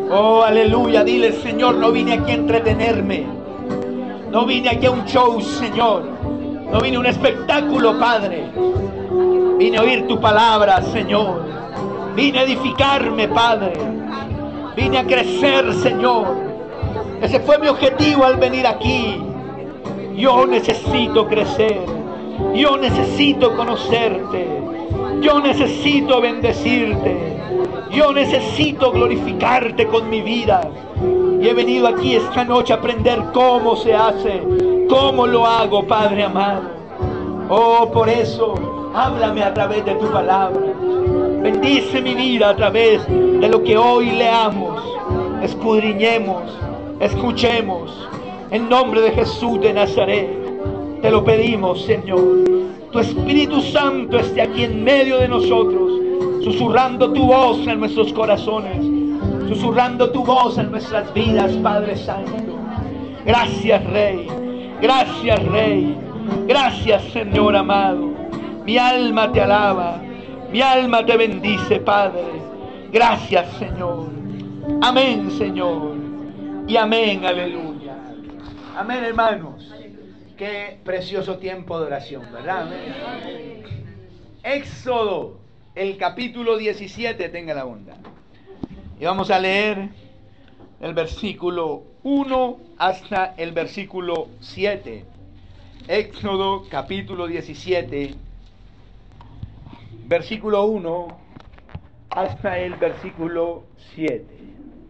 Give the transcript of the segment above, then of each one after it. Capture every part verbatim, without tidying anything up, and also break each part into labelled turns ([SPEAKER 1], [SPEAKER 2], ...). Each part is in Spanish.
[SPEAKER 1] Oh, aleluya. Dile, Señor, no vine aquí a entretenerme. No vine aquí a un show, Señor. No vine a un espectáculo, Padre. Vine a oír tu palabra, Señor. Vine a edificarme, Padre. Vine a crecer, Señor. Ese fue mi objetivo al venir aquí. Yo necesito crecer. Yo necesito conocerte. Yo necesito bendecirte. Yo necesito glorificarte con mi vida. Y he venido aquí esta noche a aprender cómo se hace, cómo lo hago, Padre amado. Oh, por eso, háblame a través de tu palabra. Bendice mi vida a través de lo que hoy leamos, escudriñemos, escuchemos. En nombre de Jesús de Nazaret, te lo pedimos, Señor. Tu Espíritu Santo esté aquí en medio de nosotros, susurrando tu voz en nuestros corazones, susurrando tu voz en nuestras vidas, Padre Santo. Gracias, Rey. Gracias, Rey. Gracias, Señor amado. Mi alma te alaba. Mi alma te bendice, Padre. Gracias, Señor. Amén, Señor. Y amén, aleluya. Amén, hermanos. Qué precioso tiempo de oración, ¿verdad? Amén. Éxodo, el capítulo diecisiete, tenga la onda. Y vamos a leer el versículo uno hasta el versículo siete. Éxodo capítulo diecisiete, versículo uno hasta el versículo siete.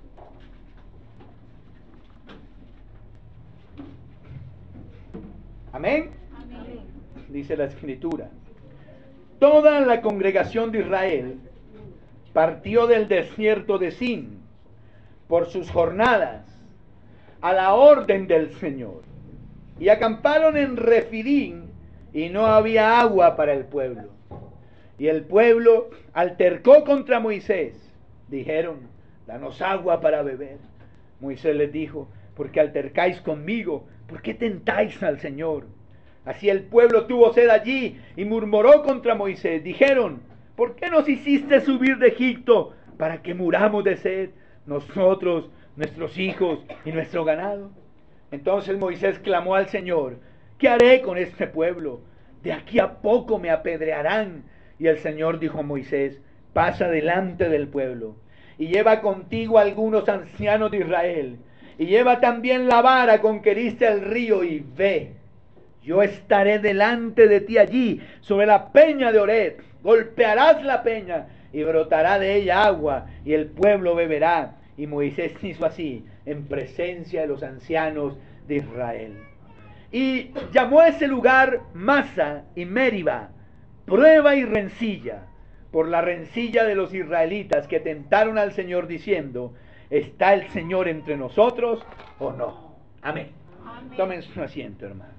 [SPEAKER 1] Amén. Amén. Dice la Escritura: toda la congregación de Israel partió del desierto de Sin por sus jornadas a la orden del Señor, y acamparon en Refidín, y no había agua para el pueblo. Y el pueblo altercó contra Moisés. Dijeron: danos agua para beber. Moisés les dijo: ¿por qué altercáis conmigo? ¿Por qué tentáis al Señor? Así el pueblo tuvo sed allí y murmuró contra Moisés. Dijeron: ¿por qué nos hiciste subir de Egipto para que muramos de sed, nosotros, nuestros hijos y nuestro ganado? Entonces Moisés clamó al Señor: ¿qué haré con este pueblo? De aquí a poco me apedrearán. Y el Señor dijo a Moisés: pasa delante del pueblo y lleva contigo a algunos ancianos de Israel, y lleva también la vara con que heriste el río, y ve. Yo estaré delante de ti allí, sobre la peña de Oreb. Golpearás la peña, y brotará de ella agua, y el pueblo beberá. Y Moisés hizo así, en presencia de los ancianos de Israel. Y llamó a ese lugar Masa y Meriba, prueba y rencilla, por la rencilla de los israelitas que tentaron al Señor diciendo: ¿está el Señor entre nosotros o no? Amén. Amén. Tomen su asiento, hermano.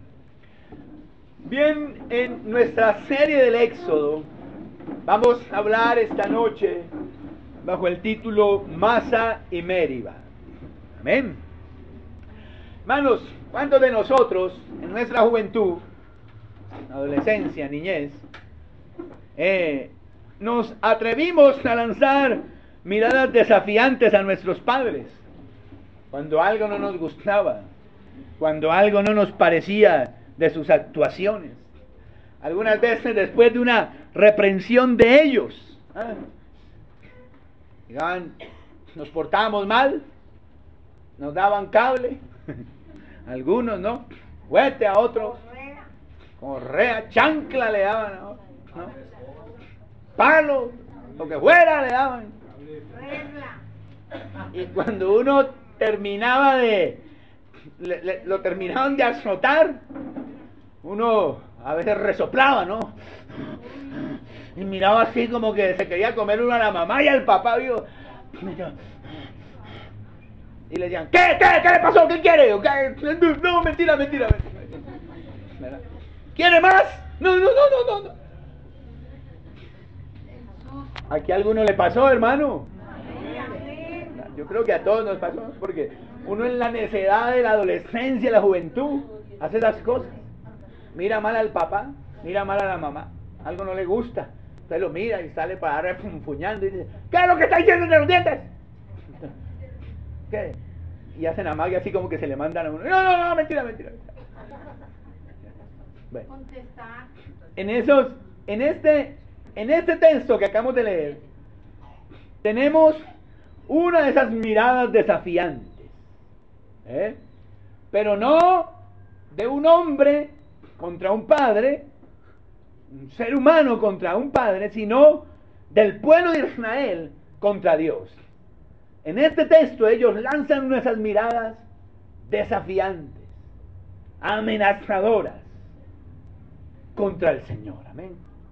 [SPEAKER 1] Bien, en nuestra serie del Éxodo vamos a hablar esta noche bajo el título Masa y Meriba. Amén. Hermanos, ¿cuántos de nosotros en nuestra juventud, adolescencia, niñez, eh, nos atrevimos a lanzar miradas desafiantes a nuestros padres cuando algo no nos gustaba, cuando algo no nos parecía de sus actuaciones? Algunas veces después de una reprensión de ellos, ¿eh? Llegaban, nos portábamos mal, nos daban cable, algunos no, huete a otros, correa, chancla le daban a otros, ¿no? Palo, lo que fuera le daban. Y cuando uno terminaba de, le, le, lo terminaban de azotar, uno a veces resoplaba, ¿no? Y miraba así como que se quería comer uno a la mamá y al papá, ¿vio? Y le decían: ¿qué, qué, qué le pasó? ¿Qué quiere? ¿Qué? No, mentira, mentira, mentira. ¿Quiere más? No, no, no, no, no. ¿Aquí a alguno le pasó, hermano? Yo creo que a todos nos pasó, porque uno en la necedad de la adolescencia, la juventud, hace las cosas. Mira mal al papá, mira mal a la mamá, algo no le gusta, usted lo mira y sale para refunfuñando y dice: ¿qué es lo que está diciendo de los dientes? ¿Qué? Y hacen amague así como que se le mandan a uno. No, no, no, mentira, mentira. Bueno, en esos, en este, en este texto que acabamos de leer, tenemos una de esas miradas desafiantes, ¿eh? Pero no de un hombre contra un padre, un ser humano contra un padre, sino del pueblo de Israel contra Dios. En este texto ellos lanzan una de esas miradas desafiantes, amenazadoras contra el Señor. Amén.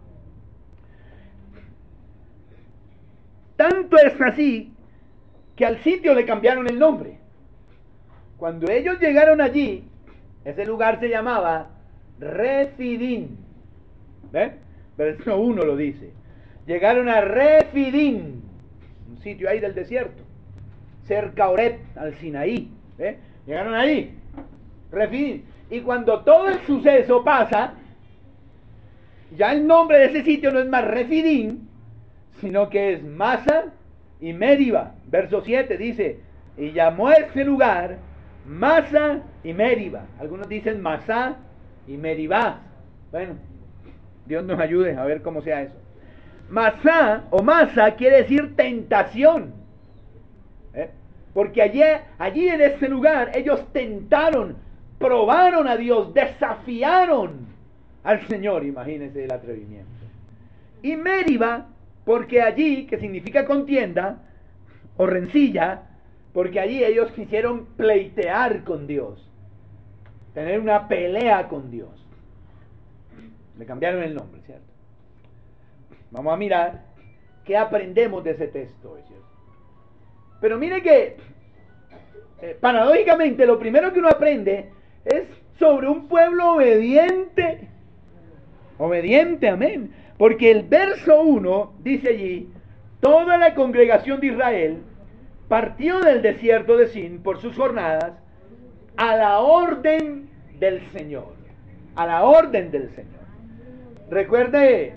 [SPEAKER 1] Tanto es así que al sitio le cambiaron el nombre. Cuando ellos llegaron allí, ese lugar se llamaba Refidim. ¿Ven? Verso uno lo dice. Llegaron a Refidim, un sitio ahí del desierto, cerca a Oreb, al Sinaí. ¿Ven? Llegaron ahí, Refidim. Y cuando todo el suceso pasa, ya el nombre de ese sitio no es más Refidim, sino que es Masa y Meriba. Verso siete dice, y llamó a ese lugar Masa y Meriba. Algunos dicen Masá y Meribá. Bueno, Dios nos ayude a ver cómo sea eso. Masá o Masa quiere decir tentación, ¿eh? Porque allí, allí en ese lugar ellos tentaron, probaron a Dios, desafiaron al Señor. Imagínense el atrevimiento. Y Meriba, porque allí, que significa contienda o rencilla, porque allí ellos quisieron pleitear con Dios, tener una pelea con Dios. Le cambiaron el nombre, ¿cierto? Vamos a mirar qué aprendemos de ese texto, ¿cierto? Pero mire que, eh, paradójicamente, lo primero que uno aprende es sobre un pueblo obediente. Obediente, amén. Porque el verso uno dice allí, toda la congregación de Israel partió del desierto de Sin por sus jornadas a la orden del Señor. A la orden del Señor. Recuerde,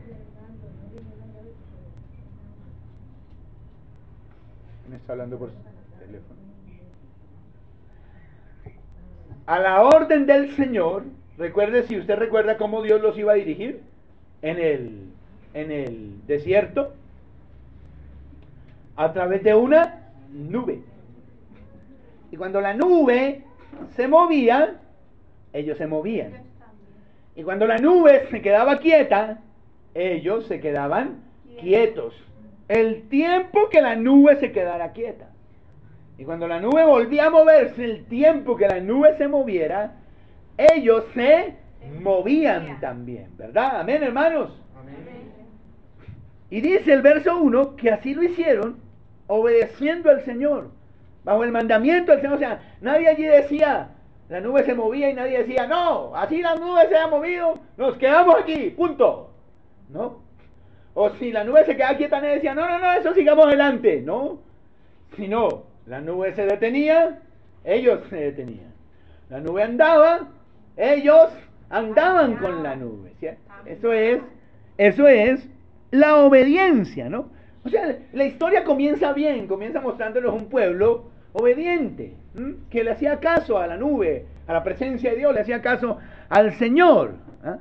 [SPEAKER 1] me está hablando por teléfono. A la orden del Señor. Recuerde, si usted recuerda cómo Dios los iba a dirigir en el, en el desierto, a través de una nube. Y cuando la nube se movía, ellos se movían. Y cuando la nube se quedaba quieta, ellos se quedaban quietos. El tiempo que la nube se quedara quieta. Y cuando la nube volvía a moverse, el tiempo que la nube se moviera, ellos se movían también, ¿verdad? Amén, hermanos. Amén. Y dice el verso uno que así lo hicieron, obedeciendo al Señor, bajo el mandamiento del Señor. O sea, nadie allí decía, la nube se movía y nadie decía, no, así la nube se ha movido, nos quedamos aquí, punto. ¿No? O si la nube se quedaba quieta, nadie decía, no, no, no, eso sigamos adelante. No, si no, la nube se detenía, ellos se detenían. La nube andaba, ellos andaban con la nube, ¿cierto? Eso es, eso es la obediencia, ¿no? O sea, la historia comienza bien, comienza mostrándonos un pueblo obediente, ¿m? que le hacía caso a la nube, a la presencia de Dios, le hacía caso al Señor. ¿Ah?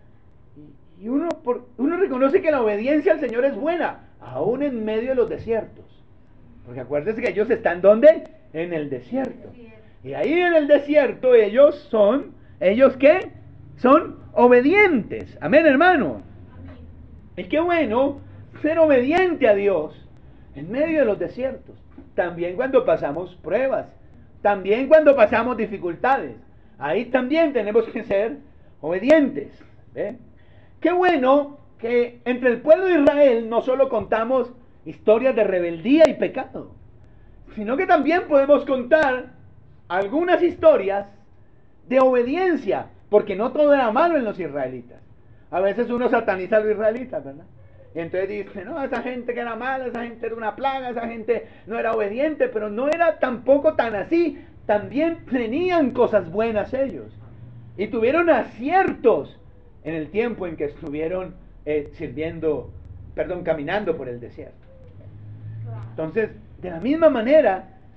[SPEAKER 1] Y uno, por, uno reconoce que la obediencia al Señor es buena, aún en medio de los desiertos. Porque acuérdense que ellos están ¿dónde? En el desierto. Y ahí en el desierto ellos son, ¿ellos qué? Son obedientes. Amén, hermano. Amén. Y qué bueno ser obediente a Dios en medio de los desiertos. También cuando pasamos pruebas. También cuando pasamos dificultades. Ahí también tenemos que ser obedientes. ¿Ve? Qué bueno que entre el pueblo de Israel no solo contamos historias de rebeldía y pecado, sino que también podemos contar algunas historias de obediencia, porque no todo era malo en los israelitas. A veces uno sataniza a los israelitas, ¿verdad? Y entonces dice, no, esa gente que era mala, esa gente era una plaga, esa gente no era obediente, pero no era tampoco tan así. También tenían cosas buenas ellos. Y tuvieron aciertos en el tiempo en que estuvieron eh, sirviendo, perdón, caminando por el desierto. Entonces, de la misma manera,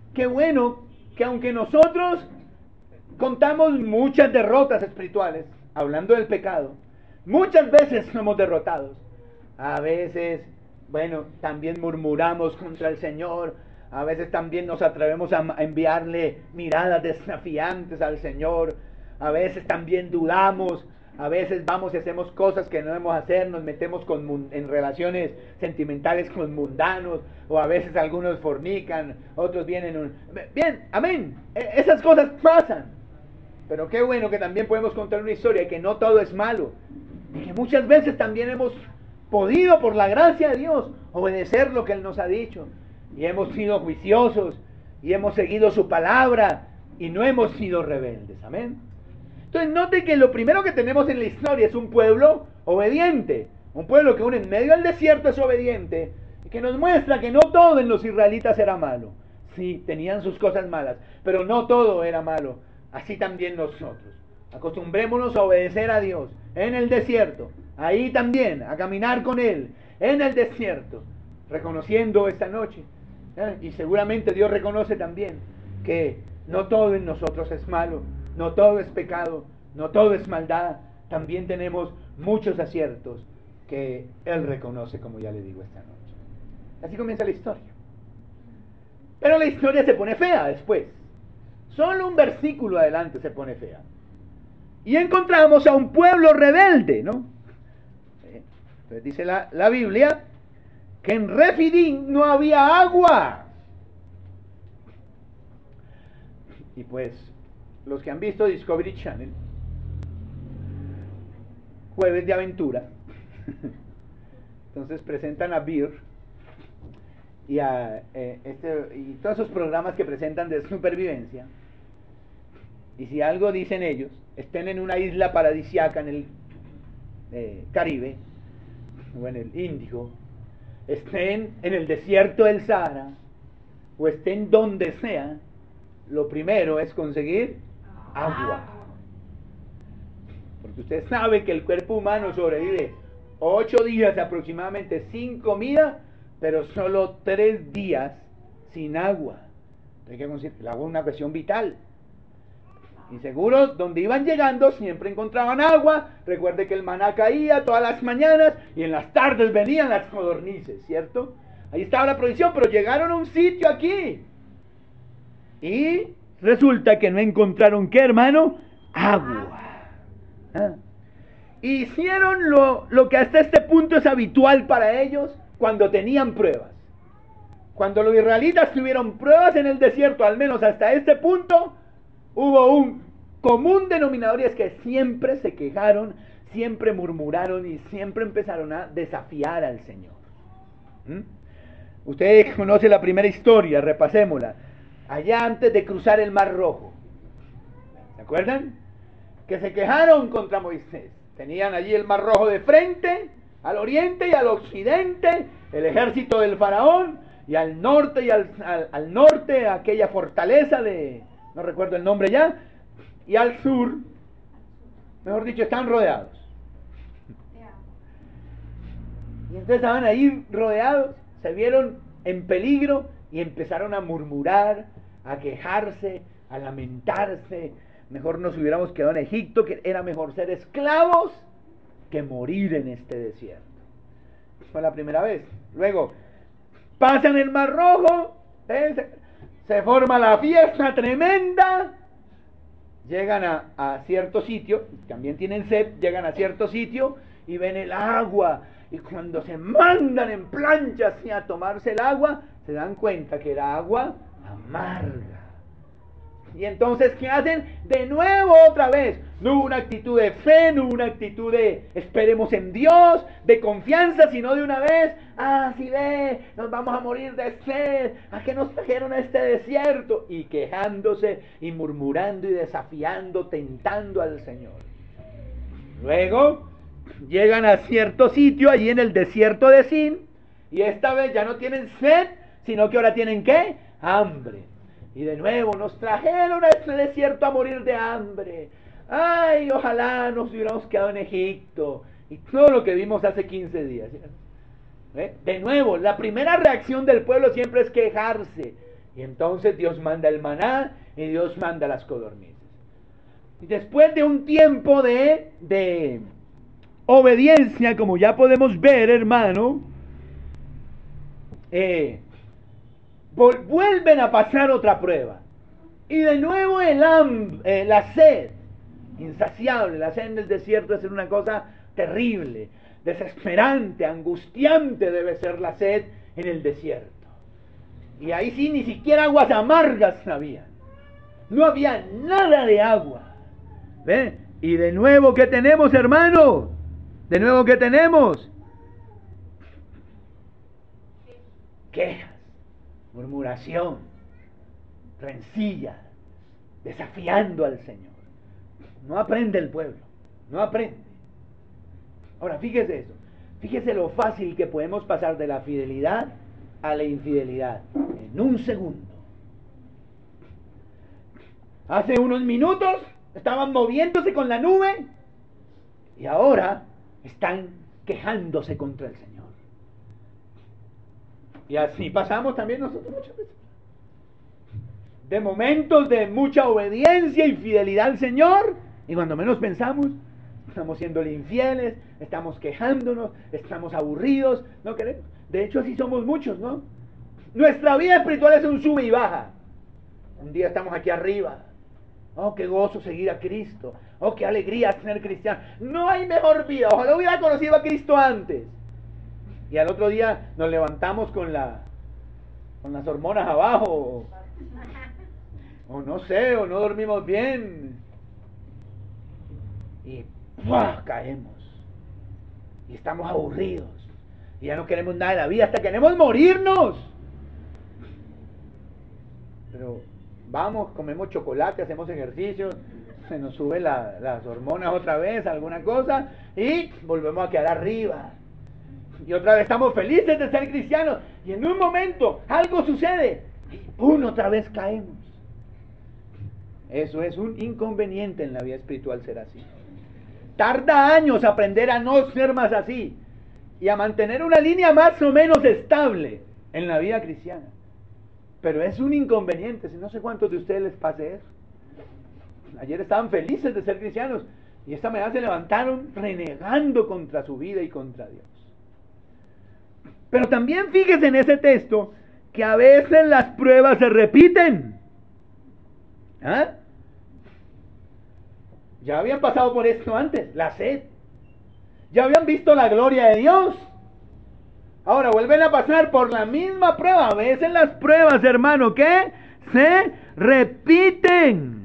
[SPEAKER 1] qué bueno que aunque nosotros contamos muchas derrotas espirituales, hablando del pecado, muchas veces somos derrotados. A veces, bueno, también murmuramos contra el Señor. A veces también nos atrevemos a enviarle miradas desafiantes al Señor. A veces también dudamos. A veces vamos y hacemos cosas que no debemos hacer. Nos metemos con, en relaciones sentimentales con mundanos. O a veces algunos fornican, otros vienen... Un... Bien, amén. Esas cosas pasan. Pero qué bueno que también podemos contar una historia, que no todo es malo. Y que muchas veces también hemos podido, por la gracia de Dios, obedecer lo que Él nos ha dicho. Y hemos sido juiciosos, y hemos seguido su palabra, y no hemos sido rebeldes. Amén. Entonces note que lo primero que tenemos en la historia es un pueblo obediente. Un pueblo que aún en medio del desierto es obediente, y que nos muestra que no todo en los israelitas era malo. Sí, tenían sus cosas malas, pero no todo era malo. Así también nosotros. Acostumbrémonos a obedecer a Dios en el desierto, ahí también, a caminar con Él en el desierto, reconociendo esta noche, ¿eh? Y seguramente Dios reconoce también que no todo en nosotros es malo, no todo es pecado, no todo es maldad, también tenemos muchos aciertos que Él reconoce, como ya le digo esta noche. Así comienza la historia. Pero la historia se pone fea después. Solo un versículo adelante se pone fea. Y encontramos a un pueblo rebelde, ¿no? Entonces dice la, la Biblia que en Refidim no había agua. Y pues, los que han visto Discovery Channel, Jueves de Aventura, entonces presentan a Beer y a eh, este, y todos esos programas que presentan de supervivencia. Y si algo dicen ellos, estén en una isla paradisiaca en el eh, Caribe o en el Índico, estén en el desierto del Sahara o estén donde sea, lo primero es conseguir agua. Porque usted sabe que el cuerpo humano sobrevive ocho días aproximadamente sin comida, pero solo tres días sin agua. Hay que conseguir el agua es una cuestión vital. Y seguro, donde iban llegando siempre encontraban agua. Recuerde que el maná caía todas las mañanas y en las tardes venían las codornices, ¿cierto? Ahí estaba la provisión, pero llegaron a un sitio aquí y resulta que no encontraron, ¿qué, hermano? Agua. ¿Ah? Hicieron lo, lo que hasta este punto es habitual para ellos cuando tenían pruebas. Cuando los israelitas tuvieron pruebas en el desierto, al menos hasta este punto, hubo un común denominador, y es que siempre se quejaron, siempre murmuraron y siempre empezaron a desafiar al Señor. ¿Mm? Usted conoce la primera historia, repasémosla. Allá antes de cruzar el Mar Rojo, ¿se acuerdan? Que se quejaron contra Moisés. Tenían allí el Mar Rojo de frente, al oriente y al occidente, el ejército del faraón, y al norte y al, al, al norte aquella fortaleza de... no recuerdo el nombre ya, y al sur, mejor dicho, están rodeados. Y entonces estaban ahí rodeados, se vieron en peligro y empezaron a murmurar, a quejarse, a lamentarse. Mejor nos hubiéramos quedado en Egipto, que era mejor ser esclavos que morir en este desierto. Fue la primera vez. Luego, pasan el Mar Rojo, ¿eh? Se forma la fiesta tremenda, llegan a, a cierto sitio, también tienen sed, llegan a cierto sitio y ven el agua, y cuando se mandan en plancha así a tomarse el agua, se dan cuenta que era agua amarga. Y entonces, ¿qué hacen? De nuevo otra vez. No hubo una actitud de fe, no hubo una actitud de esperemos en Dios, de confianza, sino de una vez, ah, sí ve, nos vamos a morir de sed, ¿a qué nos trajeron a este desierto? Y quejándose y murmurando y desafiando, tentando al Señor. Luego, llegan a cierto sitio, allí en el desierto de Sin, y esta vez ya no tienen sed, sino que ahora tienen, ¿qué? Hambre. Y de nuevo nos trajeron a este desierto a morir de hambre. Ay, ojalá nos hubiéramos quedado en Egipto. Y todo lo que vimos hace quince días. ¿Eh? De nuevo, la primera reacción del pueblo siempre es quejarse. Y entonces Dios manda el maná y Dios manda las codornices. Y después de un tiempo de, de obediencia, como ya podemos ver, hermano, eh, vuelven a pasar otra prueba. Y de nuevo el ham, eh, la sed, insaciable. La sed en el desierto es una cosa terrible, desesperante, angustiante debe ser la sed en el desierto. Y ahí sí ni siquiera aguas amargas había. No había nada de agua. ¿Ve? Y de nuevo, ¿qué tenemos, hermano? De nuevo, ¿qué tenemos? Quejas, murmuración, rencillas, desafiando al Señor. No aprende el pueblo, no aprende. Ahora, fíjese eso. Fíjese lo fácil que podemos pasar de la fidelidad a la infidelidad en un segundo. Hace unos minutos estaban moviéndose con la nube y ahora están quejándose contra el Señor. Y así pasamos también nosotros muchas veces. De momentos de mucha obediencia y fidelidad al Señor, y cuando menos pensamos, estamos siendo infieles, estamos quejándonos, estamos aburridos, no queremos. De hecho, así somos muchos, ¿no? Nuestra vida espiritual es un sube y baja. Un día estamos aquí arriba. Oh, qué gozo seguir a Cristo. Oh, qué alegría tener cristiano. No hay mejor vida. Ojalá hubiera conocido a Cristo antes. Y al otro día nos levantamos con la con las hormonas abajo. O, o no sé, o no dormimos bien. Y ¡pua! Caemos. Y estamos aburridos. Y ya no queremos nada de la vida, hasta queremos morirnos. Pero vamos, comemos chocolate, hacemos ejercicio, se nos suben la, las hormonas otra vez, alguna cosa, y volvemos a quedar arriba. Y otra vez estamos felices de ser cristianos. Y en un momento algo sucede y ¡pum! Otra vez caemos. Eso es un inconveniente en la vida espiritual ser así. Tarda años aprender a no ser más así y a mantener una línea más o menos estable en la vida cristiana. Pero es un inconveniente. Si no sé cuántos de ustedes les pase eso. Ayer estaban felices de ser cristianos y esta mañana se levantaron renegando contra su vida y contra Dios. Pero también fíjese en ese texto que a veces las pruebas se repiten. ¿Ah? Ya habían pasado por esto antes, la sed. Ya habían visto la gloria de Dios. Ahora vuelven a pasar por la misma prueba. A veces las pruebas, hermano, ¿qué? Se repiten.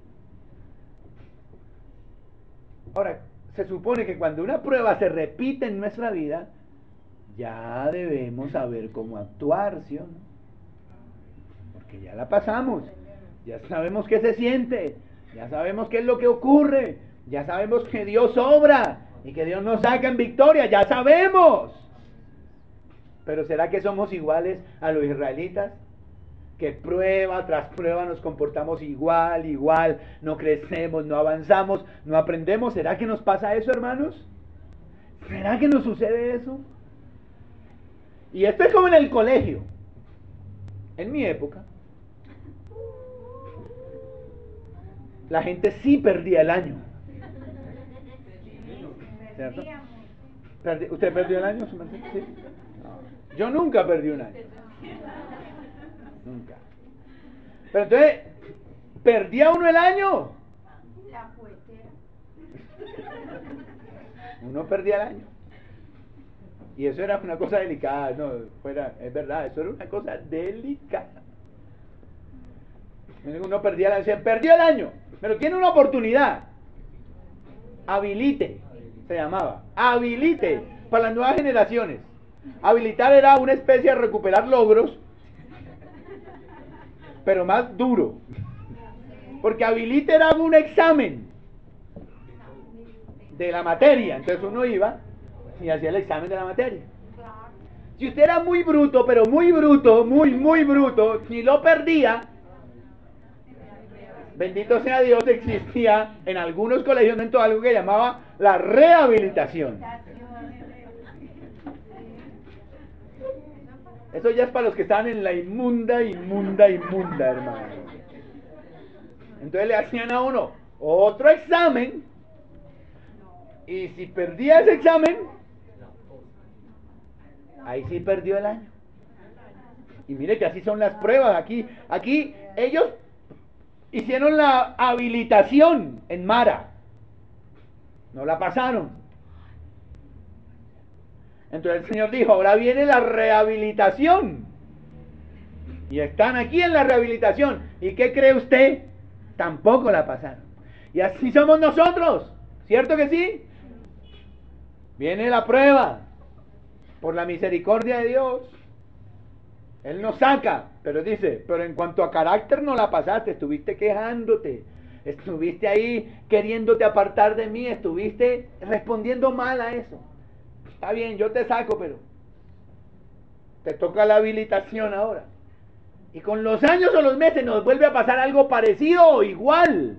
[SPEAKER 1] Ahora, se supone que cuando una prueba se repite en nuestra vida, ya debemos saber cómo actuar, ¿sí o no? Porque ya la pasamos. Ya sabemos qué se siente. Ya sabemos qué es lo que ocurre. Ya sabemos que Dios obra y que Dios nos saca en victoria. Ya sabemos. Pero ¿será que somos iguales a los israelitas? Que prueba tras prueba nos comportamos igual, igual, no crecemos, no avanzamos, no aprendemos. ¿Será que nos pasa eso, hermanos? ¿Será que nos sucede eso? Y esto es como en el colegio. En mi época, la gente sí perdía el año. ¿Cierto? Perdi- ¿Usted perdió el año, su merced? Sí. No. Yo nunca perdí un año. Nunca. Pero entonces, ¿perdía uno el año?
[SPEAKER 2] La puetera.
[SPEAKER 1] Uno perdía el año. Y eso era una cosa delicada, no, fuera, es verdad, eso era una cosa delicada. Uno perdía el año, se perdió el año, pero tiene una oportunidad. Habilite, se llamaba. Habilite, para las nuevas generaciones. Habilitar era una especie de recuperar logros, pero más duro. Porque habilite era un examen de la materia, entonces uno iba y hacía el examen de la materia. Si usted era muy bruto, pero muy bruto, muy, muy bruto, si lo perdía, bendito sea Dios, existía en algunos colegios dentro de algo que llamaba la rehabilitación. Eso ya es para los que están en la inmunda, inmunda, inmunda, hermano. Entonces le hacían a uno otro examen, y si perdía ese examen, ahí sí perdió el año. Y mire que así son las pruebas. Aquí, aquí ellos hicieron la habilitación en Mara, no la pasaron. Entonces el Señor dijo, ahora viene la rehabilitación. Y están aquí en la rehabilitación. ¿Y qué cree usted? Tampoco la pasaron. Y así somos nosotros, ¿cierto que sí? Viene la prueba, por la misericordia de Dios. Él nos saca, pero dice, pero en cuanto a carácter no la pasaste, estuviste quejándote, estuviste ahí queriéndote apartar de mí, estuviste respondiendo mal a eso. Está bien, yo te saco, pero te toca la habilitación ahora. Y con los años o los meses nos vuelve a pasar algo parecido o igual.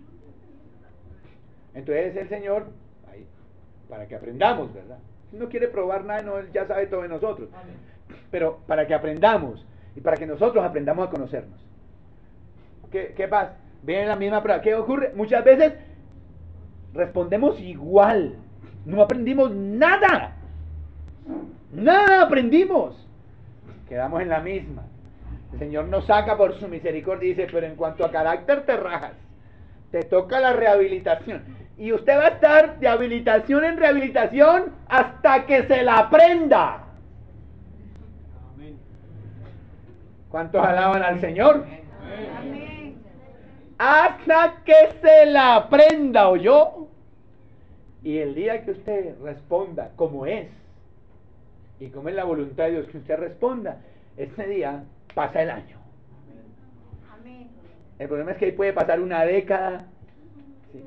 [SPEAKER 1] Entonces el Señor, ahí, para que aprendamos, ¿verdad? No quiere probar nada, no, Él ya sabe todo de nosotros. Pero para que aprendamos y para que nosotros aprendamos a conocernos. ¿Qué, qué pasa? Viene la misma prueba. ¿Qué ocurre? Muchas veces respondemos igual. No aprendimos nada. Nada aprendimos. Quedamos en la misma. El Señor nos saca por su misericordia y dice, pero en cuanto a carácter te rajas. Te toca la rehabilitación. Y usted va a estar de habilitación en rehabilitación hasta que se la aprenda. ¿Cuántos alaban al Señor?
[SPEAKER 2] Amén.
[SPEAKER 1] Hasta que se la aprenda, ¿oyó? Y el día que usted responda como es, y como es la voluntad de Dios que usted responda, ese día pasa el año.
[SPEAKER 2] Amén.
[SPEAKER 1] El problema es que ahí puede pasar una década, ¿sí?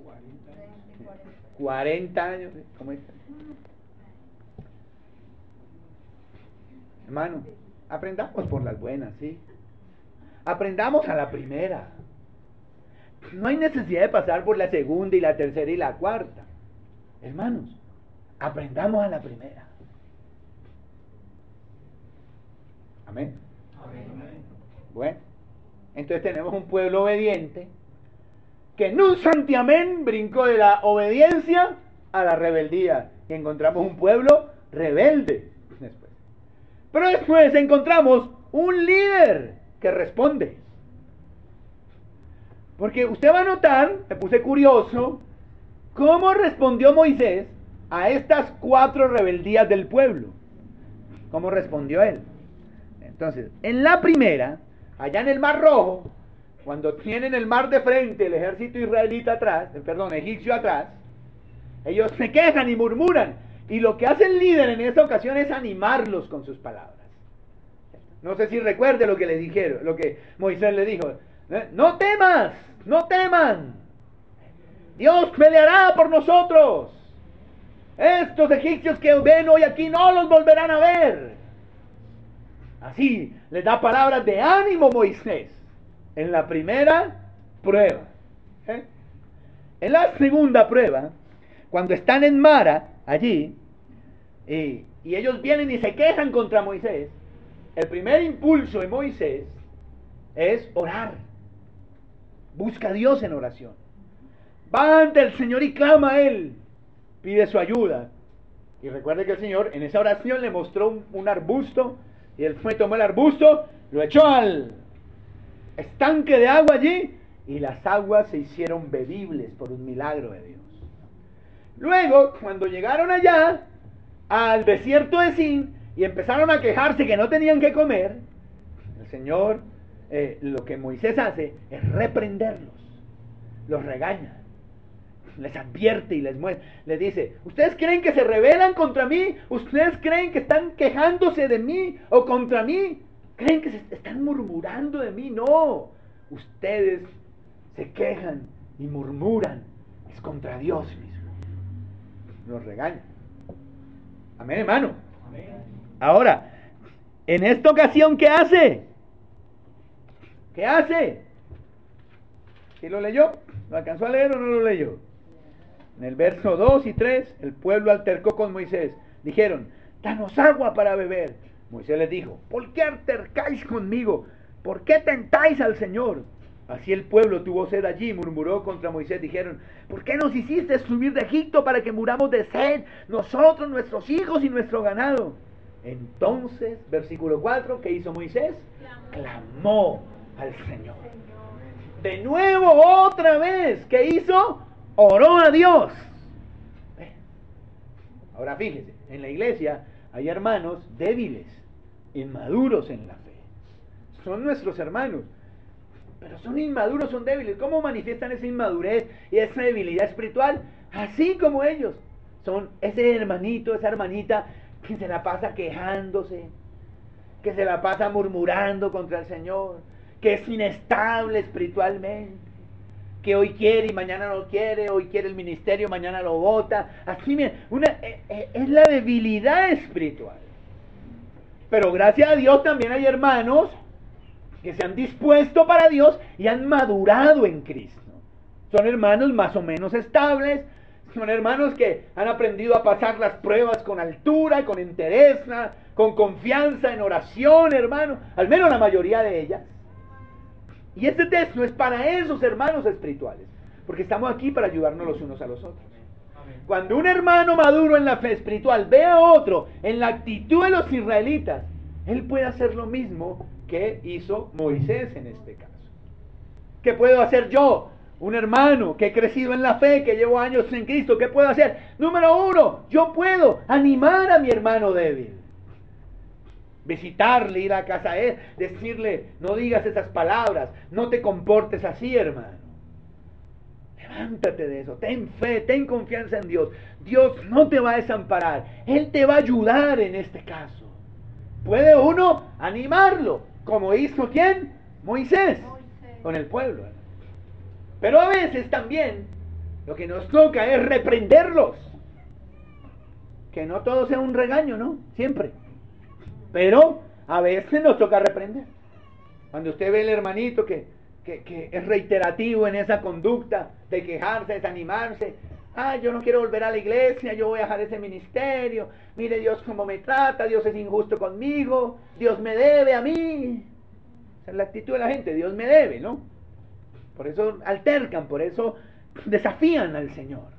[SPEAKER 1] cuarenta años, ¿sí? ¿Cómo es? Hermano, aprendamos por las buenas, ¿sí? Aprendamos a la primera. No hay necesidad de pasar por la segunda y la tercera y la cuarta. Hermanos, aprendamos a la primera. Amén. Amén. Bueno, entonces tenemos un pueblo obediente que en un santiamén brincó de la obediencia a la rebeldía. Y encontramos un pueblo rebelde después. Pero después encontramos un líder que responde. Porque usted va a notar, me puse curioso, cómo respondió Moisés a estas cuatro rebeldías del pueblo. ¿Cómo respondió él? Entonces, en la primera, allá en el Mar Rojo, cuando tienen el mar de frente, el ejército israelita atrás, eh, perdón, egipcio atrás, ellos se quejan y murmuran. Y lo que hace el líder en esta ocasión es animarlos con sus palabras. No sé si recuerde lo que le dijeron, lo que Moisés le dijo. No temas, no teman. Dios peleará por nosotros. Estos egipcios que ven hoy aquí no los volverán a ver. Así les da palabras de ánimo Moisés en la primera prueba. ¿Eh? En la segunda prueba, cuando están en Mara, allí, y, y ellos vienen y se quejan contra Moisés, el primer impulso de Moisés es orar. Busca a Dios en oración. Va ante el Señor y clama a Él. Pide su ayuda. Y recuerde que el Señor en esa oración le mostró un, un arbusto. Y él fue, tomó el arbusto, lo echó al estanque de agua allí. Y las aguas se hicieron bebibles por un milagro de Dios. Luego, cuando llegaron allá, al desierto de Sin, y empezaron a quejarse que no tenían que comer, el Señor, eh, lo que Moisés hace es reprenderlos, los regaña, les advierte y les muestra, les dice, ¿ustedes creen que se rebelan contra mí? ¿Ustedes creen que están quejándose de mí o contra mí? ¿Creen que se están murmurando de mí? No, ustedes se quejan y murmuran, es contra Dios mismo, los regaña. Amén, hermano. Amén. Ahora, en esta ocasión, ¿qué hace? ¿Qué hace? ¿Sí lo leyó? ¿Lo alcanzó a leer o no lo leyó? En el verso dos y tres, el pueblo altercó con Moisés. Dijeron, danos agua para beber. Moisés les dijo, ¿por qué altercáis conmigo? ¿Por qué tentáis al Señor? Así el pueblo tuvo sed allí, murmuró contra Moisés, dijeron, ¿por qué nos hiciste subir de Egipto para que muramos de sed, nosotros, nuestros hijos y nuestro ganado? Entonces, versículo cuatro, ¿qué hizo Moisés? Clamó al Señor. De nuevo, otra vez, ¿qué hizo? Oró a Dios. Ahora fíjese, en la iglesia hay hermanos débiles, inmaduros en la fe. Son nuestros hermanos, pero son inmaduros, son débiles. ¿Cómo manifiestan esa inmadurez y esa debilidad espiritual? Así como ellos. Son ese hermanito, esa hermanita que se la pasa quejándose, que se la pasa murmurando contra el Señor, que es inestable espiritualmente, que hoy quiere y mañana no quiere, hoy quiere el ministerio, mañana lo bota. Así, una, es la debilidad espiritual. Pero gracias a Dios también hay hermanos que se han dispuesto para Dios y han madurado en Cristo. Son hermanos más o menos estables, son hermanos que han aprendido a pasar las pruebas con altura, con entereza, con confianza, en oración, hermano, al menos la mayoría de ellas. Y este texto es para esos hermanos espirituales, porque estamos aquí para ayudarnos los unos a los otros. Cuando un hermano maduro en la fe espiritual ve a otro en la actitud de los israelitas, él puede hacer lo mismo que hizo Moisés en este caso. ¿Qué puedo hacer yo? Un hermano que he crecido en la fe, que llevo años en Cristo, ¿qué puedo hacer? Número uno, yo puedo animar a mi hermano débil. Visitarle, ir a casa de él, decirle, no digas esas palabras, no te comportes así, hermano. Levántate de eso, ten fe, ten confianza en Dios. Dios no te va a desamparar, Él te va a ayudar en este caso. Puede uno animarlo, como hizo ¿quién? Moisés, Moisés. Con el pueblo. Pero a veces también lo que nos toca es reprenderlos. Que no todo sea un regaño, ¿no? Siempre. Pero a veces nos toca reprender. Cuando usted ve el hermanito que, que, que es reiterativo en esa conducta de quejarse, desanimarse. Ah, yo no quiero volver a la iglesia, yo voy a dejar ese ministerio. Mire Dios cómo me trata, Dios es injusto conmigo, Dios me debe a mí. Esa es la actitud de la gente, Dios me debe, ¿no? Por eso altercan, por eso desafían al Señor.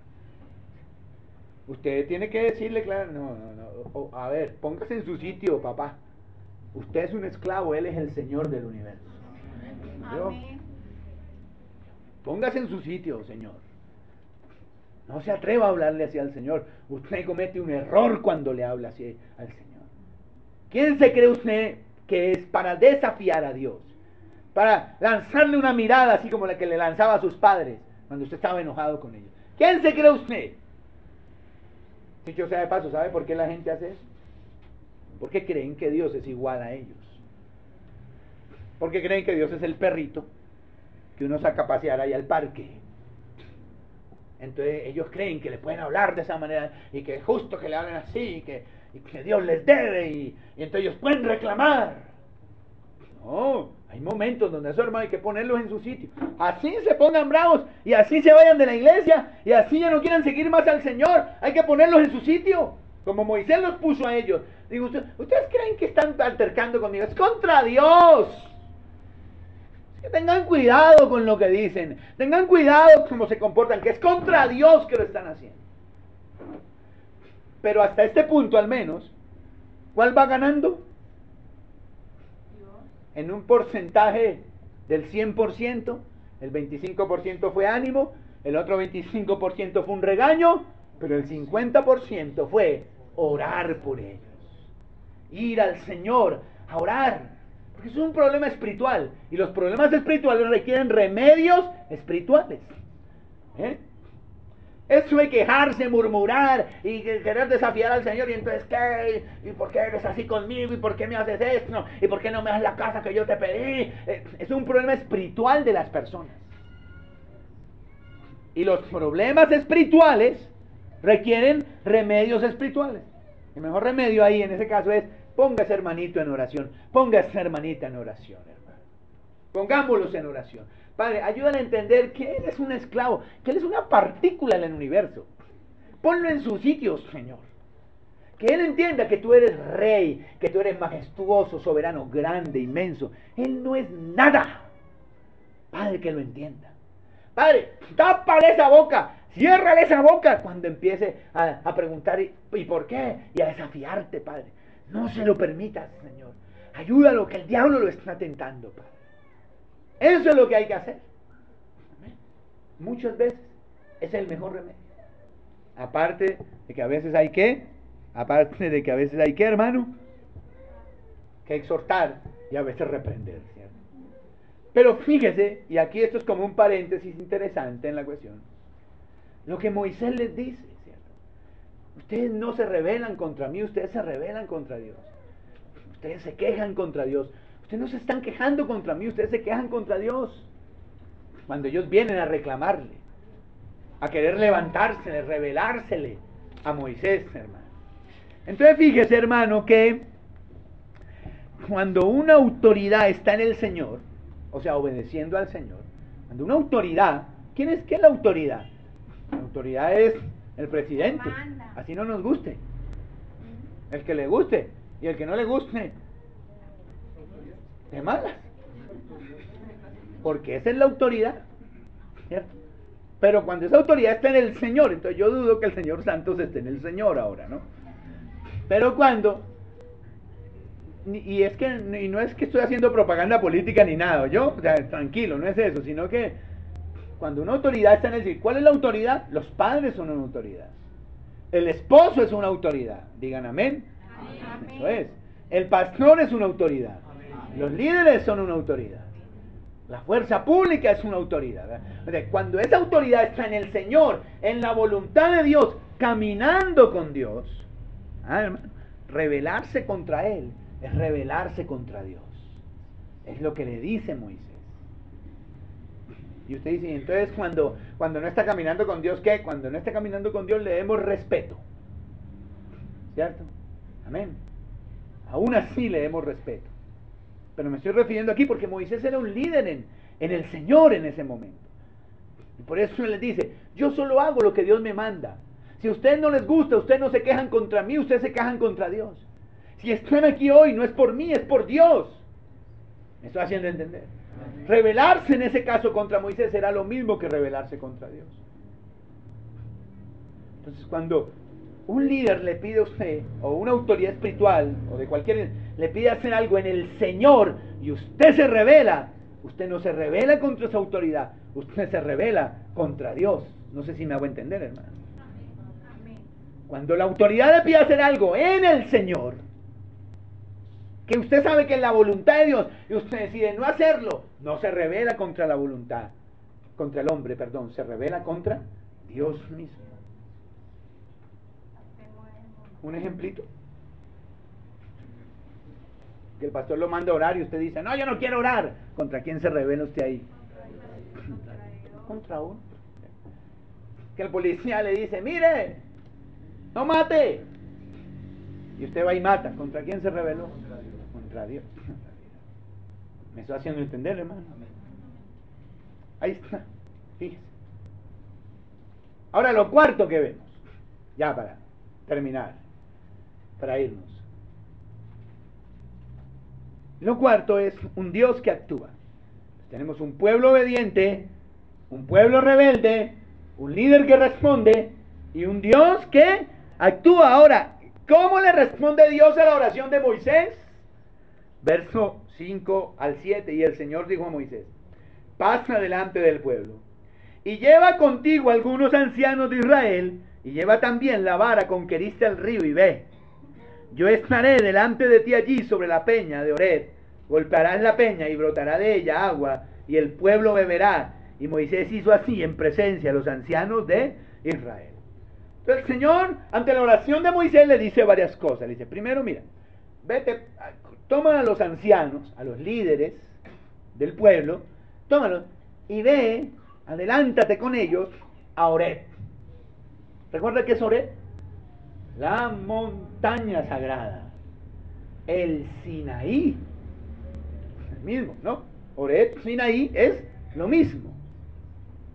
[SPEAKER 1] Usted tiene que decirle, claro, no, no, no, a ver, póngase en su sitio, papá. Usted es un esclavo, Él es el Señor del universo. Amén. Póngase en su sitio, Señor. No se atreva a hablarle así al Señor. Usted comete un error cuando le habla así al Señor. ¿Quién se cree usted que es para desafiar a Dios? Para lanzarle una mirada así como la que le lanzaba a sus padres cuando usted estaba enojado con ellos. ¿Quién se cree usted? Dicho sea de paso, ¿sabe por qué la gente hace eso? Porque creen que Dios es igual a ellos. Porque creen que Dios es el perrito que uno saca a pasear ahí al parque. Entonces ellos creen que le pueden hablar de esa manera y que es justo que le hablen así y que, y que Dios les debe y, y entonces ellos pueden reclamar. No, hay momentos donde eso, hermano, hay que ponerlos en su sitio. Así se pongan bravos y así se vayan de la iglesia y así ya no quieran seguir más al Señor. Hay que ponerlos en su sitio, como Moisés los puso a ellos. Digo, ¿ustedes, ¿ustedes creen que están altercando conmigo? Es contra Dios. Que tengan cuidado con lo que dicen, tengan cuidado con cómo se comportan, que es contra Dios que lo están haciendo. Pero hasta este punto al menos, ¿cuál va ganando? En un porcentaje del cien por ciento, el veinticinco por ciento fue ánimo, el otro veinticinco por ciento fue un regaño, pero el cincuenta por ciento fue orar por ellos. Ir al Señor a orar. Porque es un problema espiritual. Y los problemas espirituales requieren remedios espirituales. ¿Eh? Eso de quejarse, murmurar y querer desafiar al Señor. Y entonces, ¿qué? ¿Y por qué eres así conmigo? ¿Y por qué me haces esto? ¿Y por qué no me das la casa que yo te pedí? Es un problema espiritual de las personas. Y los problemas espirituales requieren remedios espirituales. El mejor remedio ahí en ese caso es: póngase hermanito en oración, póngase hermanita en oración, hermano. Pongámoslos en oración. Padre, ayúdale a entender que Él es un esclavo, que Él es una partícula en el universo. Ponlo en su sitio, Señor. Que él entienda que tú eres rey, que tú eres majestuoso, soberano, grande, inmenso. Él no es nada. Padre, que lo entienda. Padre, tápale esa boca, ciérrale esa boca cuando empiece a, a preguntar ¿y, ¿y por qué? Y a desafiarte, Padre. No se lo permitas, Señor. Ayúdalo, que el diablo lo está tentando, Padre. Eso es lo que hay que hacer. Amén. Muchas veces es el mejor remedio. Aparte de que a veces hay que, aparte de que a veces hay que, hermano, que exhortar y a veces reprender, ¿cierto? Pero fíjese, y aquí esto es como un paréntesis interesante en la cuestión, lo que Moisés les dice, ¿cierto? Ustedes no se rebelan contra mí, ustedes se rebelan contra Dios. Ustedes se quejan contra Dios. Ustedes no se están quejando contra mí, ustedes se quejan contra Dios. Cuando ellos vienen a reclamarle, a querer levantársele, rebelársele a Moisés, hermano. Entonces fíjese, hermano, que cuando una autoridad está en el Señor, o sea, obedeciendo al Señor, cuando una autoridad, ¿quién es qué es la autoridad? La autoridad es el presidente, así no nos guste. El que le guste y el que no le guste, de malas. Porque esa es la autoridad, ¿cierto? Pero cuando esa autoridad está en el Señor, entonces yo dudo que el Señor Santos esté en el Señor ahora, ¿no? Pero cuando, y es que, y no es que estoy haciendo propaganda política ni nada, yo, o sea, tranquilo, no es eso, sino que cuando una autoridad está en el Señor, ¿cuál es la autoridad? Los padres son una autoridad. El esposo es una autoridad, digan amén. Amén. Eso es. El pastor es una autoridad. Amén. Los líderes son una autoridad. La fuerza pública es una autoridad. O sea, cuando esa autoridad está en el Señor, en la voluntad de Dios, caminando con Dios, ah, hermano, rebelarse contra Él es rebelarse contra Dios. Es lo que le dice Moisés. Y usted dice, entonces cuando, cuando no está caminando con Dios, ¿qué? Cuando no está caminando con Dios le demos respeto. ¿Cierto? Amén. Aún así le demos respeto. Pero me estoy refiriendo aquí porque Moisés era un líder en, en el Señor en ese momento. Y por eso él les dice, yo solo hago lo que Dios me manda. Si a ustedes no les gusta, ustedes no se quejan contra mí, ustedes se quejan contra Dios. Si están aquí hoy, no es por mí, es por Dios. ¿Me estoy haciendo entender? Rebelarse en ese caso contra Moisés era lo mismo que rebelarse contra Dios. Entonces cuando un líder le pide a usted, o una autoridad espiritual, o de cualquier, le pide hacer algo en el Señor, y usted se rebela, usted no se rebela contra esa autoridad, usted se rebela contra Dios. No sé si me hago entender, hermano. Cuando la autoridad le pide hacer algo en el Señor, que usted sabe que es la voluntad de Dios, y usted decide no hacerlo, no se rebela contra la voluntad, contra el hombre, perdón, se rebela contra Dios mismo. Un ejemplito. Que el pastor lo manda a orar y usted dice, no, yo no quiero orar. ¿Contra quién se revela usted ahí? Contra uno. Que el policía le dice, mire, no mate. Y usted va y mata. ¿Contra quién se rebeló? Contra Dios. ¿Me estoy haciendo entender, hermano? Ahí está. Fíjese. Ahora lo cuarto que vemos, ya para terminar, para irnos. Lo cuarto es un Dios que actúa. Tenemos un pueblo obediente, un pueblo rebelde, un líder que responde y un Dios que actúa. Ahora, ¿cómo le responde Dios a la oración de Moisés? Verso cinco al siete, y el Señor dijo a Moisés, pasa delante del pueblo y lleva contigo algunos ancianos de Israel y lleva también la vara con que heriste al río y ve. Yo estaré delante de ti allí sobre la peña de Oreb, golpearás la peña y brotará de ella agua y el pueblo beberá. Y Moisés hizo así en presencia de los ancianos de Israel. Entonces el Señor, ante la oración de Moisés, le dice varias cosas. Le dice, primero, mira, vete, toma a los ancianos, a los líderes del pueblo, tómalos y ve, adelántate con ellos a Oreb. ¿Recuerda qué es Oreb? La montaña sagrada, el Sinaí, el mismo, ¿no? Oreb, Sinaí es lo mismo.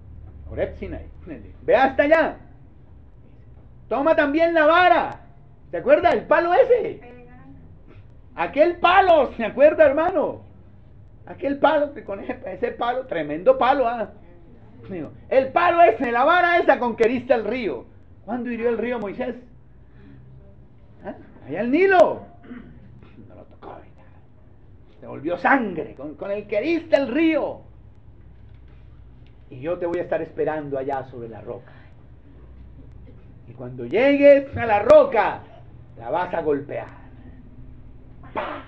[SPEAKER 1] Oreb, Sinaí. Ve hasta allá. Toma también la vara ¿Se acuerda el palo ese? Aquel palo, ¿se acuerda, hermano? Aquel palo, que con ese, ese palo, tremendo palo, ¿ah? Digo, el palo ese, la vara esa con que heriste el río. ¿Cuándo hirió el río Moisés? ¿Ah? Allá el Nilo. No lo tocó, ¿verdad? Se volvió sangre con, con el que heriste el río. Y yo te voy a estar esperando allá sobre la roca. Y cuando llegues a la roca, la vas a golpear. ¡Pah!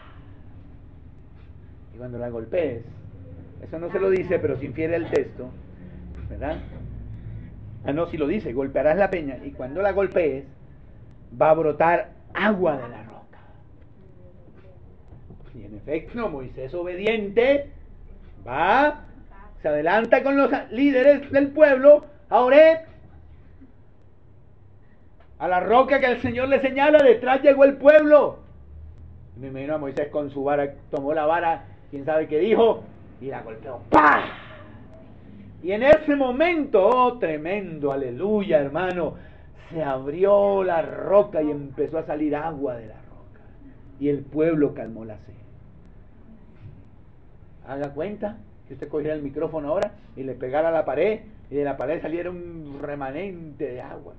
[SPEAKER 1] Y cuando la golpees, eso no se lo dice, pero se infiere el texto, ¿verdad? Ah, no, si lo dice, golpearás la peña, y cuando la golpees, va a brotar agua de la roca. Y en efecto, Moisés obediente, va, se adelanta con los líderes del pueblo a Oreb, a la roca que el Señor le señala. Detrás llegó el pueblo. Me imagino a Moisés con su vara, tomó la vara, quién sabe qué dijo, y la golpeó. ¡Pah! Y en ese momento, oh, tremendo, aleluya, hermano, se abrió la roca y empezó a salir agua de la roca. Y el pueblo calmó la sed. Haga cuenta que usted cogiera el micrófono ahora y le pegara a la pared, y de la pared saliera un remanente de agua.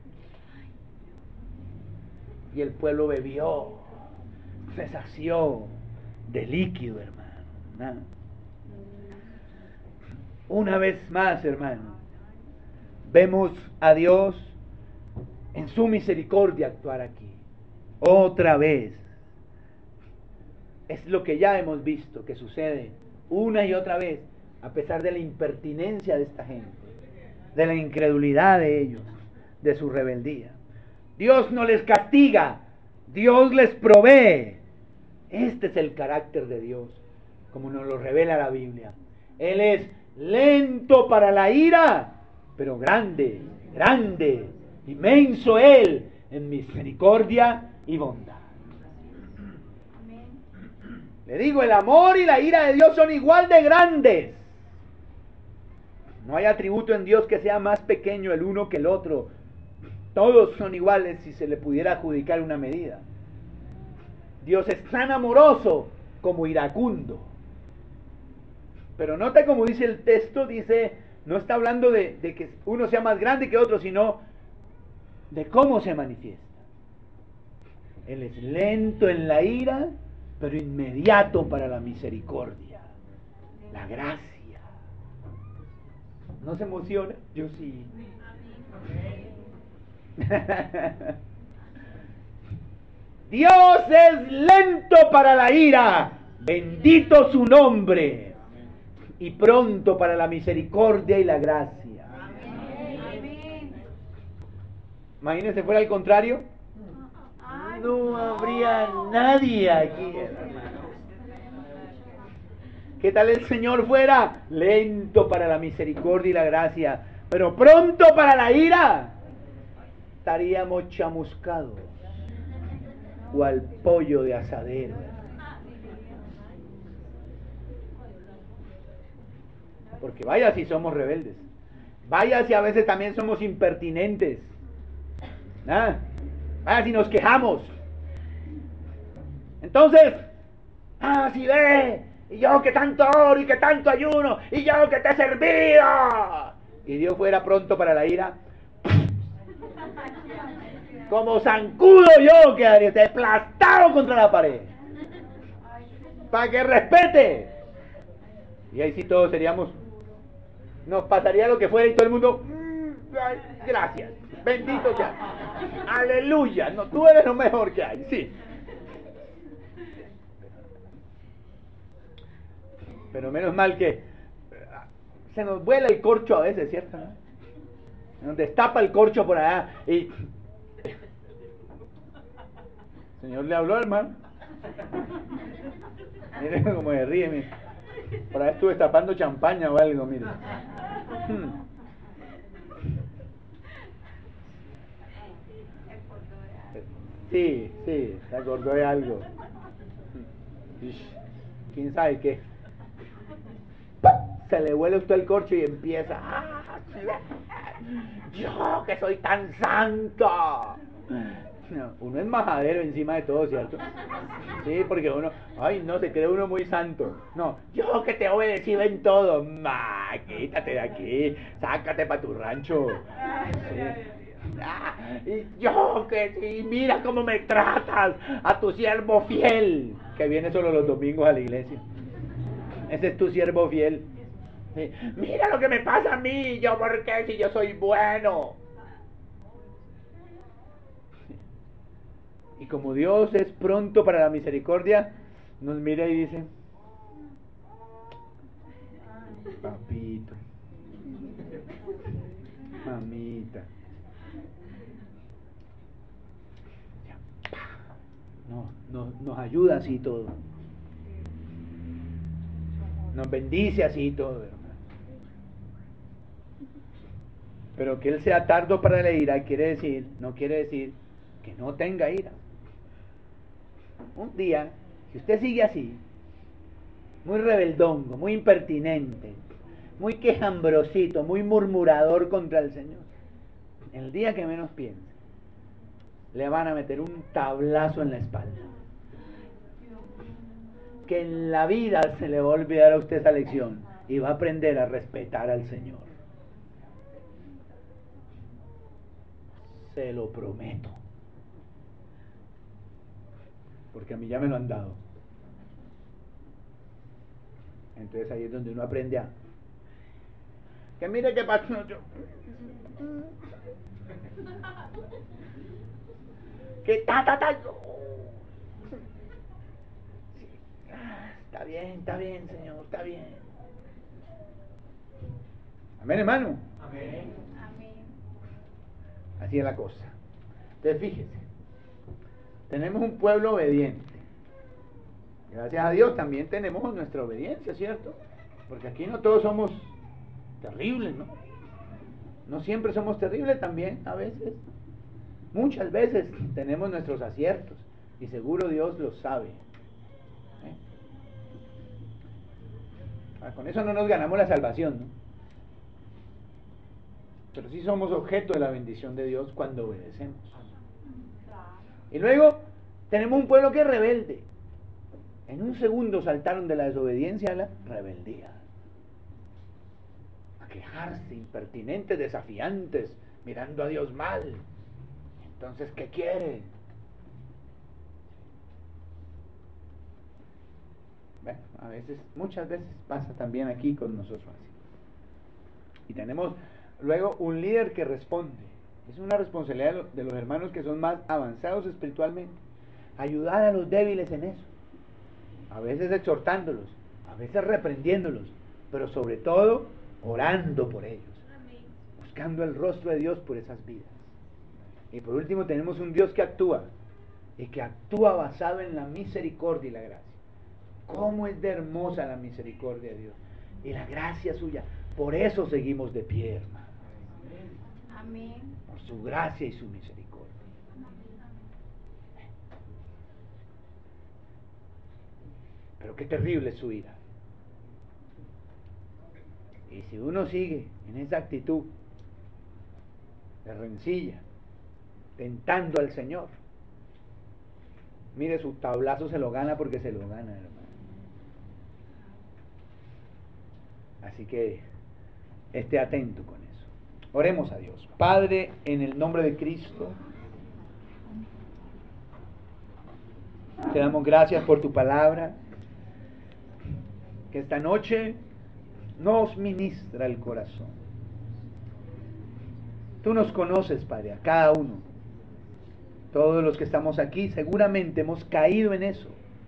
[SPEAKER 1] Y el pueblo bebió, se sació de líquido, hermano. ¿No? Una vez más, hermano, vemos a Dios en su misericordia actuar aquí. Otra vez. Es lo que ya hemos visto que sucede una y otra vez, a pesar de la impertinencia de esta gente, de la incredulidad de ellos, de su rebeldía. Dios no les castiga, Dios les provee. Este es el carácter de Dios, como nos lo revela la Biblia. Él es lento para la ira, pero grande, grande, inmenso Él en misericordia y bondad. Le digo, el amor y la ira de Dios son igual de grandes. No hay atributo en Dios que sea más pequeño el uno que el otro. Todos son iguales si se le pudiera adjudicar una medida. Dios es tan amoroso como iracundo. Pero nota como dice el texto, dice, no está hablando de, de que uno sea más grande que otro, sino de cómo se manifiesta. Él es lento en la ira, pero inmediato para la misericordia, la gracia. ¿No se emociona? Yo sí. Dios es lento para la ira, bendito su nombre, y pronto para la misericordia y la gracia. Imagínense, fuera al contrario, no habría nadie aquí, hermano. ¿Qué tal el Señor fuera lento para la misericordia y la gracia, pero pronto para la ira? Estaríamos chamuscados, cual pollo de asadero. Porque vaya si somos rebeldes, vaya si a veces también somos impertinentes, ¿ah? Vaya si nos quejamos. Entonces, ah, si ve, y yo que tanto oro y que tanto ayuno, y yo que te he servido, y Dios fuera pronto para la ira, como zancudo yo quedaría aplastado contra la pared, para que respete. Y ahí sí todos seríamos, nos pasaría lo que fuera y todo el mundo, mmm, ay, gracias, bendito sea, aleluya, no, tú eres lo mejor que hay, sí. Pero menos mal que se nos vuela el corcho a veces, ¿cierto? ¿No? Nos destapa el corcho por allá y... El Señor le habló, hermano. Miren cómo se ríe, mire. Por ahí estuve tapando champaña o algo, mire. Hmm. Sí, sí, se acordó de algo. ¿Quién sabe qué? Se le vuela usted el corcho y empieza, ¡ah, yo que soy tan santo! No, uno es majadero encima de todo, ¿cierto? Sí, porque uno, ay, no, se cree uno muy santo. No, yo que te he obedecido en todo. Ma, quítate de aquí, sácate para tu rancho. Sí. Ah, y yo que sí, mira cómo me tratas a tu siervo fiel, que viene solo los domingos a la iglesia. Ese es tu siervo fiel. Sí. Mira lo que me pasa a mí, yo por qué si yo soy bueno. Y como Dios es pronto para la misericordia, nos mira y dice, papito, mamita, no, no, nos ayuda así todo, nos bendice así todo, hermano. Pero que Él sea tardo para la ira quiere decir, no quiere decir que no tenga ira. Un día, si usted sigue así, muy rebeldongo, muy impertinente, muy quejambrosito, muy murmurador contra el Señor, el día que menos piense, le van a meter un tablazo en la espalda. Que en la vida se le va a olvidar a usted esa lección y va a aprender a respetar al Señor. Se lo prometo. Porque a mí ya me lo han dado. Entonces ahí es donde uno aprende a... Que mire qué pasa. Que ta, ta, ta. Está bien, está bien, Señor, está bien. Amén, hermano.
[SPEAKER 2] Amén. Amén.
[SPEAKER 1] Así es la cosa. Entonces fíjese, tenemos un pueblo obediente. Gracias a Dios también tenemos nuestra obediencia, ¿cierto? Porque aquí no todos somos terribles, ¿no? No siempre somos terribles también, a veces. Muchas veces tenemos nuestros aciertos y seguro Dios los sabe. ¿Eh? Ah, con eso no nos ganamos la salvación, ¿no? Pero sí somos objeto de la bendición de Dios cuando obedecemos. Y luego tenemos un pueblo que es rebelde. En un segundo saltaron de la desobediencia a la rebeldía. A quejarse, impertinentes, desafiantes, mirando a Dios mal. Entonces, ¿qué quiere? Bueno, a veces, muchas veces pasa también aquí con nosotros así. Y tenemos luego un líder que responde. Es una responsabilidad de los hermanos que son más avanzados espiritualmente. Ayudar a los débiles en eso. A veces exhortándolos, a veces reprendiéndolos, pero sobre todo orando por ellos. Buscando el rostro de Dios por esas vidas. Y por último tenemos un Dios que actúa. Y que actúa basado en la misericordia y la gracia. ¿Cómo es de hermosa la misericordia de Dios? Y la gracia suya. Por eso seguimos de pie, hermano.
[SPEAKER 2] Amén.
[SPEAKER 1] Por su gracia y su misericordia. Pero qué terrible es su ira. Y si uno sigue en esa actitud de rencilla, tentando al Señor, mire, su tablazo se lo gana porque se lo gana, hermano. Así que esté atento con eso. Oremos a Dios. Padre, en el nombre de Cristo, te damos gracias por tu palabra, que esta noche nos ministra el corazón. Tú nos conoces, Padre, a cada uno. Todos los que estamos aquí seguramente hemos caído en eso.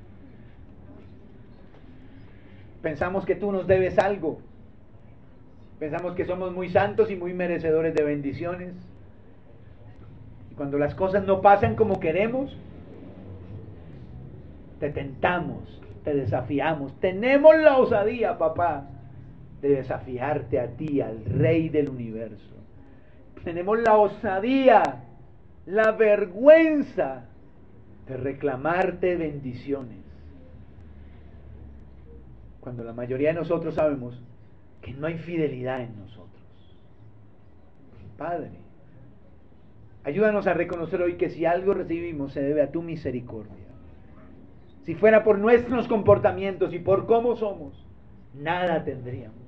[SPEAKER 1] Pensamos que tú nos debes algo. Pensamos que somos muy santos y muy merecedores de bendiciones. Y cuando las cosas no pasan como queremos, te tentamos, te desafiamos. Tenemos la osadía, papá, de desafiarte a ti, al Rey del universo. Tenemos la osadía, la vergüenza de reclamarte bendiciones. Cuando la mayoría de nosotros sabemos que no hay fidelidad en nosotros. Padre, Ayúdanos a reconocer hoy que si algo recibimos se debe a tu misericordia. Si fuera por nuestros comportamientos y por cómo somos, nada tendríamos.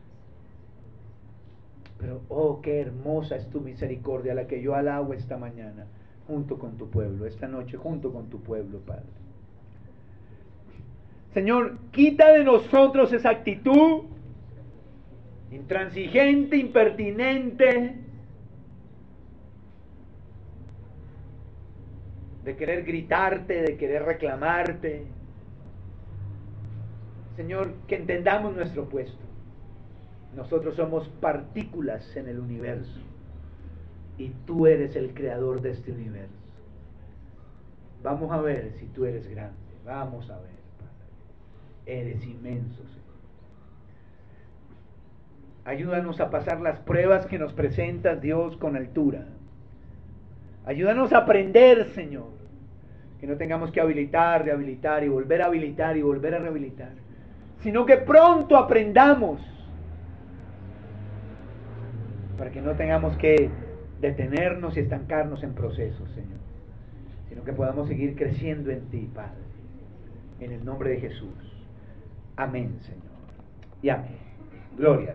[SPEAKER 1] Pero, oh, qué hermosa es tu misericordia, la que yo alabo esta mañana, junto con tu pueblo, esta noche, junto con tu pueblo, Padre. Señor, quita de nosotros esa actitud intransigente, impertinente, de querer gritarte, de querer reclamarte. Señor, que entendamos nuestro puesto. Nosotros somos partículas en el universo y tú eres el creador de este universo. Vamos a ver si tú eres grande. Vamos a ver, Padre. Eres inmenso, Señor. Ayúdanos a pasar las pruebas que nos presentas, Dios, con altura. Ayúdanos a aprender, Señor, que no tengamos que habilitar, rehabilitar y volver a habilitar y volver a rehabilitar, sino que pronto aprendamos, para que no tengamos que detenernos y estancarnos en procesos, Señor, sino que podamos seguir creciendo en ti, Padre, en el nombre de Jesús. Amén, Señor, y amén. Gloria.